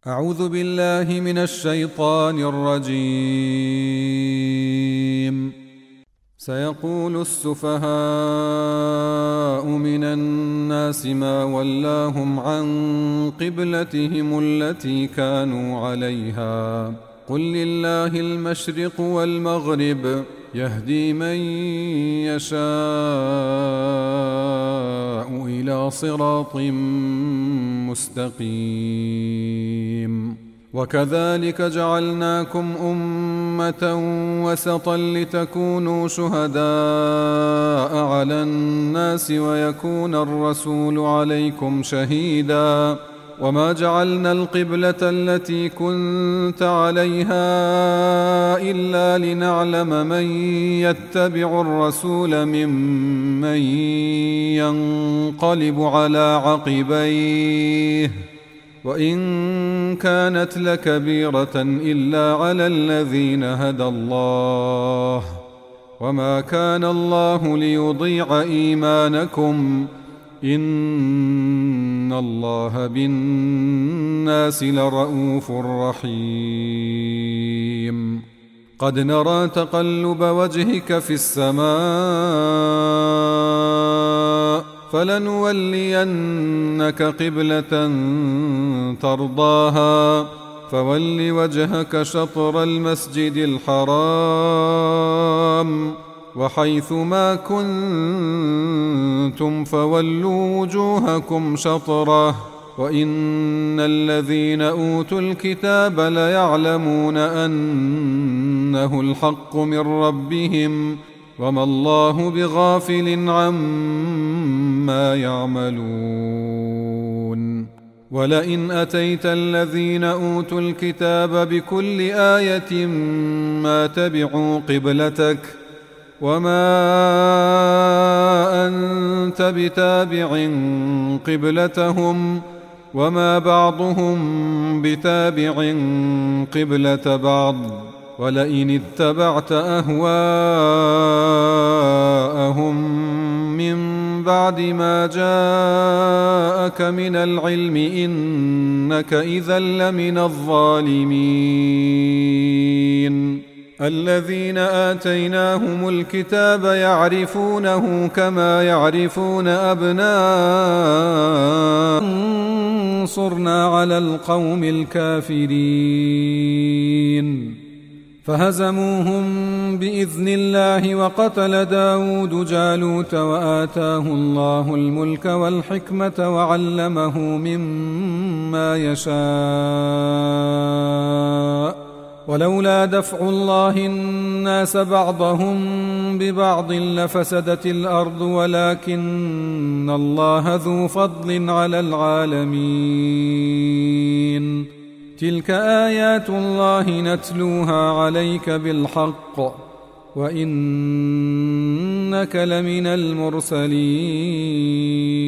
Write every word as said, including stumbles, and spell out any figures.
أعوذ بالله من الشيطان الرجيم. سيقول السفهاء من الناس ما ولاهم عن قبلتهم التي كانوا عليها قل لله المشرق والمغرب يهدي من يشاء إلى صراط مستقيم. وكذلك جعلناكم أمة وسطا لتكونوا شهداء على الناس ويكون الرسول عليكم شهيدا وما جعلنا القبلة التي كنت عليها إلا لنعلم من يتبع الرسول ممن ينقلب على عقبيه وإن كانت لكبيرة إلا على الذين هدى الله وما كان الله ليضيع إيمانكم إن الله بالناس لرءوف رحيم. قد نرى تقلب وجهك في السماء فلنولينك قبلة ترضاها فول وجهك شطر المسجد الحرام وحيث ما كنتم فولوا وجوهكم شطره وإن الذين أوتوا الكتاب ليعلمون أنه الحق من ربهم وما الله بغافل عما يعملون. ولئن أتيت الذين أوتوا الكتاب بكل آية ما تبعوا قبلتك وما أنت بتابع قبلتهم وما بعضهم بتابع قبلة بعض ولئن اتبعت أهواءهم من بعد ما جاءك من العلم إنك إذا لمن الظالمين. الذين آتيناهم الكتاب يعرفونه كما يعرفون أبناءهم انصرنا على القوم الكافرين. فهزموهم بإذن الله وقتل داود جالوت وآتاه الله الملك والحكمة وعلمه مما يشاء ولولا دفع الله الناس بعضهم ببعض لفسدت الأرض ولكن الله ذو فضل على العالمين. تلك آيات الله نتلوها عليك بالحق وإنك لمن المرسلين.